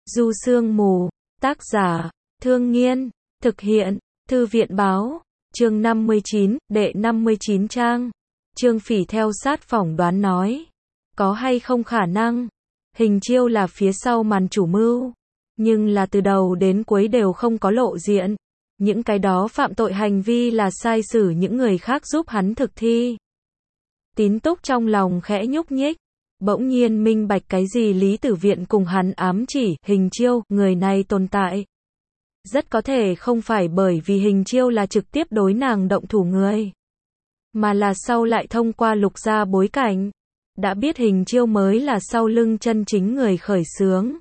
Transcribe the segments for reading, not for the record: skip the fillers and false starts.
Du Sương Mù, tác giả, Thương Nghiên, thực hiện, Thư viện Báo, chương 59, đệ 59 trang. Trương Phỉ theo sát phỏng đoán nói, có hay không khả năng, Hình Chiêu là phía sau màn chủ mưu, nhưng là từ đầu đến cuối đều không có lộ diện. Những cái đó phạm tội hành vi là sai sử những người khác giúp hắn thực thi. Tín Túc trong lòng khẽ nhúc nhích, bỗng nhiên minh bạch cái gì Lý Tử Viện cùng hắn ám chỉ, Hình Chiêu, người này tồn tại. Rất có thể không phải bởi vì Hình Chiêu là trực tiếp đối nàng động thủ người, mà là sau lại thông qua Lục gia bối cảnh, đã biết Hình Chiêu mới là sau lưng chân chính người khởi xướng.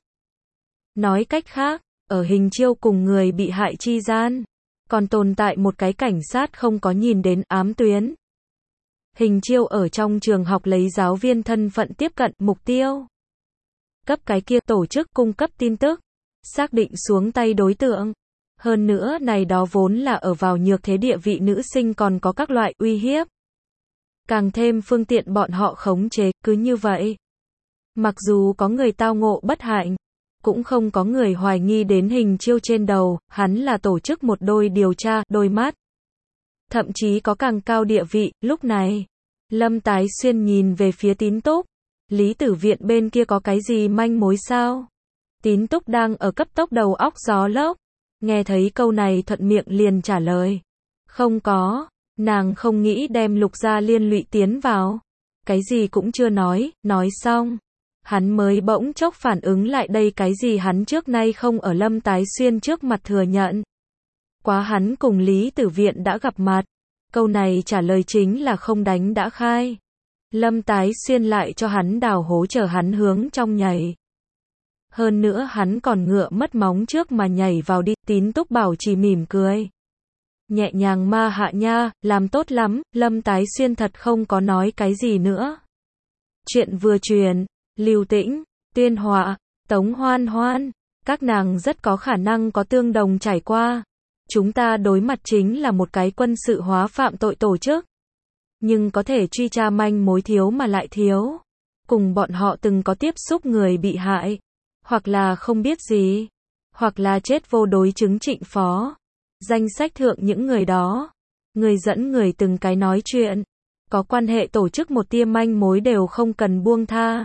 Nói cách khác, ở Hình Chiêu cùng người bị hại chi gian, còn tồn tại một cái cảnh sát không có nhìn đến ám tuyến. Hình Chiêu ở trong trường học lấy giáo viên thân phận tiếp cận mục tiêu, cấp cái kia tổ chức cung cấp tin tức, xác định xuống tay đối tượng. Hơn nữa này đó vốn là ở vào nhược thế địa vị nữ sinh còn có các loại uy hiếp, càng thêm phương tiện bọn họ khống chế. Cứ như vậy, mặc dù có người tao ngộ bất hạnh, cũng không có người hoài nghi đến Hình Chiêu trên đầu, hắn là tổ chức một đôi điều tra, đôi mắt. Thậm chí có càng cao địa vị. Lúc này, Lâm Tái Xuyên nhìn về phía Tín Túc, Lý Tử Viện bên kia có cái gì manh mối sao? Tín Túc đang ở cấp tốc đầu óc gió lốc, nghe thấy câu này thuận miệng liền trả lời, không có, nàng không nghĩ đem Lục gia liên lụy tiến vào. Cái gì cũng chưa nói xong, hắn mới bỗng chốc phản ứng lại đây, cái gì hắn trước nay không ở Lâm Tái Xuyên trước mặt thừa nhận. Quá hắn cùng Lý Tử Viện đã gặp mặt. Câu này trả lời chính là không đánh đã khai. Lâm Tái Xuyên lại cho hắn đào hố chờ hắn hướng trong nhảy. Hơn nữa hắn còn ngựa mất móng trước mà nhảy vào đi. Tín Túc bảo trì mỉm cười, nhẹ nhàng ma hạ nha, làm tốt lắm. Lâm Tái Xuyên thật không có nói cái gì nữa. Chuyện vừa truyền, Lưu Tĩnh, Tuyên Họa, Tống Hoan Hoan, các nàng rất có khả năng có tương đồng trải qua. Chúng ta đối mặt chính là một cái quân sự hóa phạm tội tổ chức, nhưng có thể truy tra manh mối thiếu mà lại thiếu. Cùng bọn họ từng có tiếp xúc người bị hại, hoặc là không biết gì, hoặc là chết vô đối chứng Trịnh Phó. Danh sách thượng những người đó, người dẫn người từng cái nói chuyện, có quan hệ tổ chức một tia manh mối đều không cần buông tha.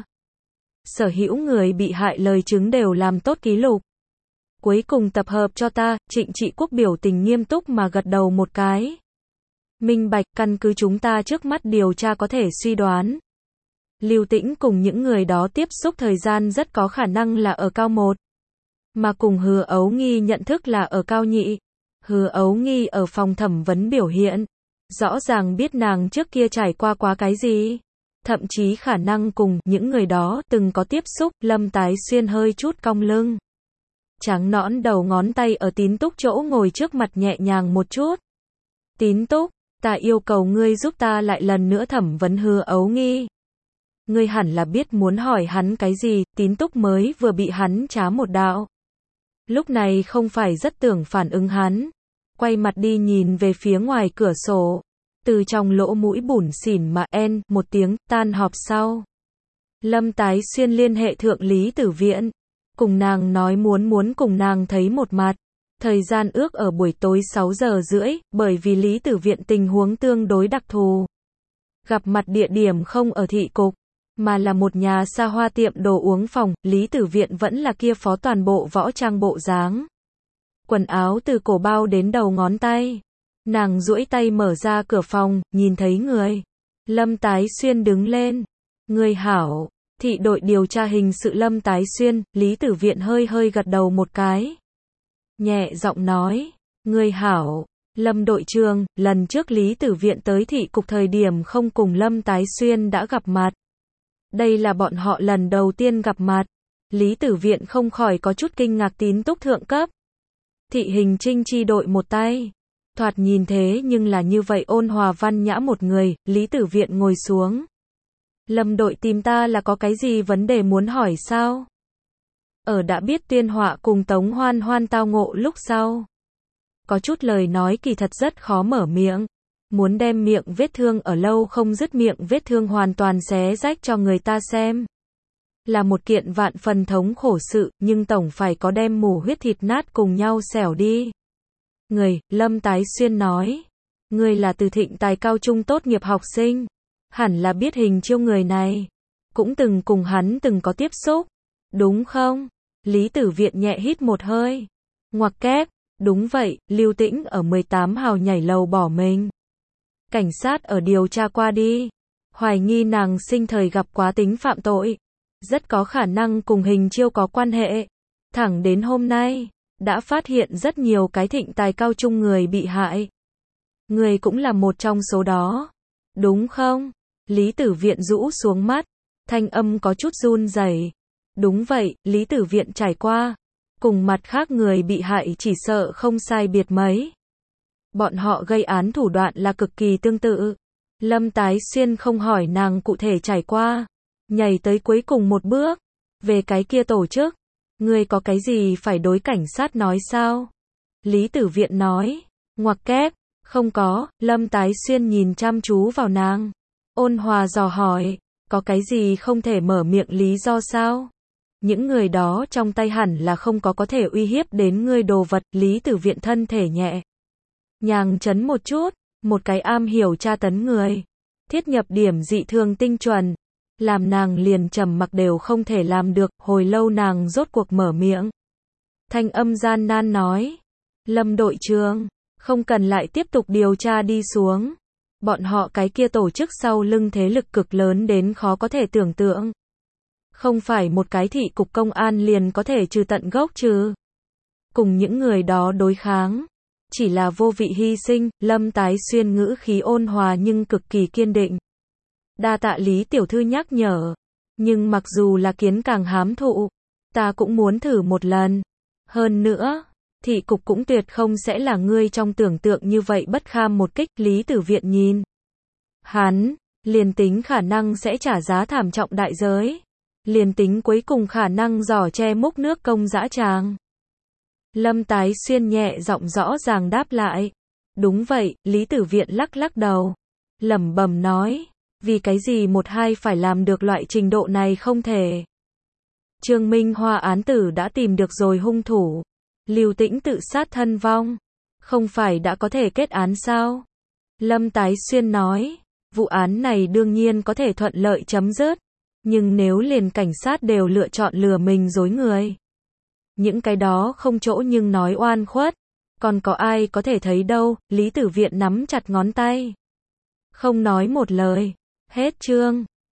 Sở hữu người bị hại lời chứng đều làm tốt ký lục. Cuối cùng tập hợp cho ta. Trịnh Trị Quốc biểu tình nghiêm túc mà gật đầu một cái. Minh bạch, căn cứ chúng ta trước mắt điều tra có thể suy đoán, Lưu Tĩnh cùng những người đó tiếp xúc thời gian rất có khả năng là ở cao 1, mà cùng Hứa Ấu Nghi nhận thức là ở cao nhị. Hứa Ấu Nghi ở phòng thẩm vấn biểu hiện, rõ ràng biết nàng trước kia trải qua quá cái gì, thậm chí khả năng cùng những người đó từng có tiếp xúc. Lâm Tái Xuyên hơi chút cong lưng, trắng nõn đầu ngón tay ở Tín Túc chỗ ngồi trước mặt nhẹ nhàng một chút. Tín Túc, ta yêu cầu ngươi giúp ta lại lần nữa thẩm vấn Hứa Ấu Nghi. Ngươi hẳn là biết muốn hỏi hắn cái gì. Tín Túc mới vừa bị hắn trá một đạo, lúc này không phải rất tưởng phản ứng hắn, quay mặt đi nhìn về phía ngoài cửa sổ, từ trong lỗ mũi bủn xỉn mà một tiếng. Tan họp sau, Lâm Tái Xuyên liên hệ thượng Lý Tử Viện, cùng nàng nói muốn cùng nàng thấy một mặt. Thời gian ước ở buổi tối 6 giờ rưỡi, bởi vì Lý Tử Viện tình huống tương đối đặc thù. Gặp mặt địa điểm không ở thị cục, mà là một nhà xa hoa tiệm đồ uống phòng. Lý Tử Viện vẫn là kia phó toàn bộ võ trang bộ dáng, quần áo từ cổ bao đến đầu ngón tay. Nàng duỗi tay mở ra cửa phòng, nhìn thấy người. Lâm Tái Xuyên đứng lên. Người hảo. Thị đội điều tra hình sự Lâm Tái Xuyên. Lý Tử Viện hơi gật đầu một cái, nhẹ giọng nói, người hảo. Lâm đội trưởng, lần trước Lý Tử Viện tới thị cục thời điểm không cùng Lâm Tái Xuyên đã gặp mặt. Đây là bọn họ lần đầu tiên gặp mặt. Lý Tử Viện không khỏi có chút kinh ngạc. Tín Túc thượng cấp thị hình trinh chi đội một tay, thoạt nhìn thế nhưng là như vậy ôn hòa văn nhã một người. Lý Tử Viện ngồi xuống. Lâm đội tìm ta là có cái gì vấn đề muốn hỏi sao? Ở đã biết Tuyên Họa cùng Tống Hoan Hoan tao ngộ lúc sau, có chút lời nói kỳ thật rất khó mở miệng. Muốn đem miệng vết thương ở lâu không dứt miệng vết thương hoàn toàn xé rách cho người ta xem. là một kiện vạn phần thống khổ sự, nhưng tổng phải có đem mù huyết thịt nát cùng nhau xẻo đi. Người, Lâm Tái Xuyên nói. Người là từ Thịnh Tài Cao Trung tốt nghiệp học sinh. Hẳn là biết Hình Chiêu người này. Cũng từng cùng hắn từng có tiếp xúc. Đúng không? Lý Tử Viện nhẹ hít một hơi. Ngoặc kép. Đúng vậy, Lưu Tĩnh ở 18 hào nhảy lầu bỏ mình. Cảnh sát ở điều tra qua đi. Hoài nghi nàng sinh thời gặp quá tính phạm tội. Rất có khả năng cùng Hình Chiêu có quan hệ. Thẳng đến hôm nay, đã phát hiện rất nhiều cái Thịnh Tài Cao Trung người bị hại. Người cũng là một trong số đó. Đúng không? Lý Tử Viện rũ xuống mắt. Thanh âm có chút run rẩy. Đúng vậy, Lý Tử Viện trải qua. Cùng mặt khác người bị hại chỉ sợ không sai biệt mấy. Bọn họ gây án thủ đoạn là cực kỳ tương tự. Lâm Tái Xuyên không hỏi nàng cụ thể trải qua. Nhảy tới cuối cùng một bước. Về cái kia tổ chức. Ngươi có cái gì phải đối cảnh sát nói sao? Lý Tử Viện nói. Ngoặc kép. Không có. Lâm Tái Xuyên nhìn chăm chú vào nàng. Ôn hòa dò hỏi. Có cái gì không thể mở miệng lý do sao? Những người đó trong tay hẳn là không có thể uy hiếp đến ngươi đồ vật. Lý Tử Viện thân thể nhẹ nhàng chấn một chút. Một cái am hiểu tra tấn người. Thiết nhập điểm dị thường tinh chuẩn. Làm nàng liền trầm mặc đều không thể làm được. Hồi lâu nàng rốt cuộc mở miệng. Thanh âm gian nan nói. Lâm đội trưởng, không cần lại tiếp tục điều tra đi xuống. Bọn họ cái kia tổ chức sau lưng thế lực cực lớn đến khó có thể tưởng tượng. Không phải một cái thị cục công an liền có thể trừ tận gốc trừ. Cùng những người đó đối kháng. Chỉ là vô vị hy sinh. Lâm Tái Xuyên ngữ khí ôn hòa nhưng cực kỳ kiên định. Đa tạ Lý tiểu thư nhắc nhở. Nhưng mặc dù là kiến càng hám thụ, ta cũng muốn thử một lần. Hơn nữa, thị cục cũng tuyệt không sẽ là ngươi trong tưởng tượng như vậy bất kham một kích. Lý Tử Viện nhìn hắn, liền tính khả năng sẽ trả giá thảm trọng đại giới. Liền tính cuối cùng khả năng giỏ che múc nước công dã tràng. Lâm Tái Xuyên nhẹ giọng rõ ràng đáp lại. Đúng vậy. Lý Tử Viện lắc lắc đầu. Lẩm bẩm nói. Vì cái gì một hai phải làm được loại trình độ này không thể. Trương Minh Hoa án tử đã tìm được rồi hung thủ. Lưu Tĩnh tự sát thân vong. Không phải đã có thể kết án sao? Lâm Tái Xuyên nói. Vụ án này đương nhiên có thể thuận lợi chấm dứt. Nhưng nếu liền cảnh sát đều lựa chọn lừa mình dối người. Những cái đó không chỗ nhưng nói oan khuất. Còn có ai có thể thấy đâu. Lý Tử Viện nắm chặt ngón tay. Không nói một lời. Hết chương.